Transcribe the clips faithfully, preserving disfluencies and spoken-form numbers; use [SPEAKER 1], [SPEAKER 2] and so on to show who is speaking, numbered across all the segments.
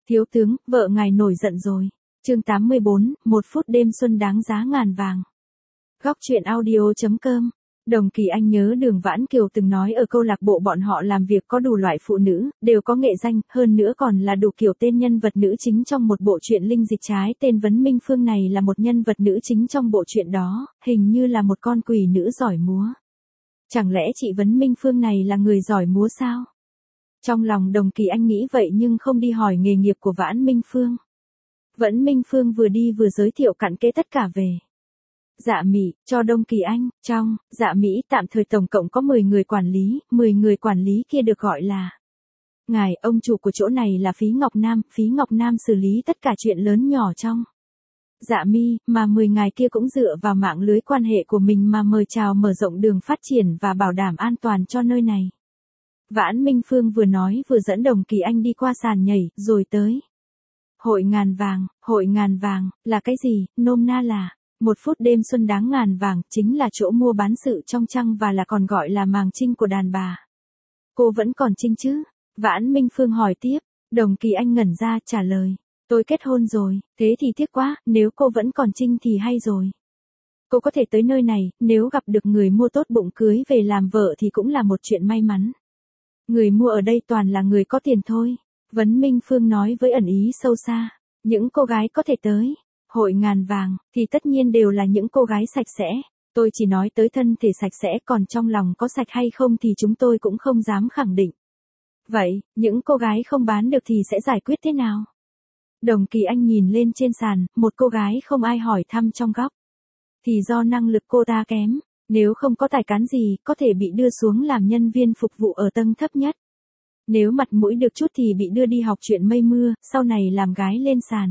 [SPEAKER 1] Thiếu tướng, vợ ngài nổi giận rồi. Chương tám mươi bốn, một phút đêm xuân đáng giá ngàn vàng. Góc truyện audio chấm com. Đồng Kỳ Anh nhớ Đường Vãn Kiều từng nói ở câu lạc bộ bọn họ làm việc có đủ loại phụ nữ, đều có nghệ danh, hơn nữa còn là đủ kiểu tên nhân vật nữ chính trong một bộ truyện linh dịch trái tên Vấn Minh Phương này là một nhân vật nữ chính trong bộ truyện đó, hình như là một con quỷ nữ giỏi múa. Chẳng lẽ chị Vấn Minh Phương này là người giỏi múa sao? Trong lòng Đồng Kỳ Anh nghĩ vậy nhưng không đi hỏi nghề nghiệp của Vãn Minh Phương. Vấn Minh Phương vừa đi vừa giới thiệu cặn kẽ tất cả về Dạ Mỹ, cho Đồng Kỳ Anh. Trong Dạ Mỹ tạm thời tổng cộng có mười người quản lý, mười người quản lý kia được gọi là ngài, ông chủ của chỗ này là Phí Ngọc Nam, Phí Ngọc Nam xử lý tất cả chuyện lớn nhỏ trong Dạ Mi, mà mười ngài kia cũng dựa vào mạng lưới quan hệ của mình mà mời chào mở rộng đường phát triển và bảo đảm an toàn cho nơi này. Vãn Minh Phương vừa nói vừa dẫn Đồng Kỳ Anh đi qua sàn nhảy, rồi tới Hội ngàn vàng. Hội ngàn vàng là cái gì? Nôm na là một phút đêm xuân đáng ngàn vàng, chính là chỗ mua bán sự trong trăng và là còn gọi là màng trinh của đàn bà. Cô vẫn còn trinh chứ? Vãn Minh Phương hỏi tiếp. Đồng Kỳ Anh ngẩn ra trả lời. Tôi kết hôn rồi, thế thì tiếc quá, nếu cô vẫn còn trinh thì hay rồi. Cô có thể tới nơi này, nếu gặp được người mua tốt bụng cưới về làm vợ thì cũng là một chuyện may mắn. Người mua ở đây toàn là người có tiền thôi. Vấn Minh Phương nói với ẩn ý sâu xa. Những cô gái có thể tới Hội ngàn vàng, thì tất nhiên đều là những cô gái sạch sẽ. Tôi chỉ nói tới thân thể sạch sẽ, còn trong lòng có sạch hay không thì chúng tôi cũng không dám khẳng định. Vậy, những cô gái không bán được thì sẽ giải quyết thế nào? Đồng Kỳ Anh nhìn lên trên sàn, một cô gái không ai hỏi thăm trong góc. Thì do năng lực cô ta kém, nếu không có tài cán gì, có thể bị đưa xuống làm nhân viên phục vụ ở tầng thấp nhất. Nếu mặt mũi được chút thì bị đưa đi học chuyện mây mưa, sau này làm gái lên sàn.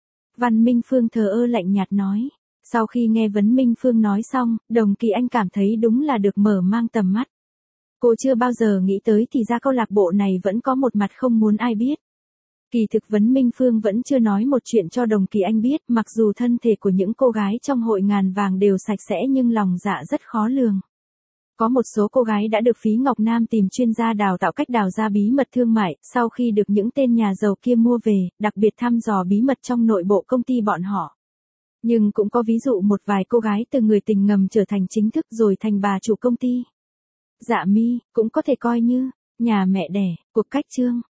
[SPEAKER 1] Văn Minh Phương thờ ơ lạnh nhạt nói. Sau khi nghe Vấn Minh Phương nói xong, Đồng Kỳ Anh cảm thấy đúng là được mở mang tầm mắt. Cô chưa bao giờ nghĩ tới thì ra câu lạc bộ này vẫn có một mặt không muốn ai biết. Kỳ thực Vấn Minh Phương vẫn chưa nói một chuyện cho Đồng Kỳ Anh biết, mặc dù thân thể của những cô gái trong hội ngàn vàng đều sạch sẽ nhưng lòng dạ rất khó lường. Có một số cô gái đã được Phí Ngọc Nam tìm chuyên gia đào tạo cách đào ra bí mật thương mại, sau khi được những tên nhà giàu kia mua về, đặc biệt thăm dò bí mật trong nội bộ công ty bọn họ. Nhưng cũng có ví dụ một vài cô gái từ người tình ngầm trở thành chính thức rồi thành bà chủ công ty. Dạ Mi, cũng có thể coi như nhà mẹ đẻ, cuộc cách chương.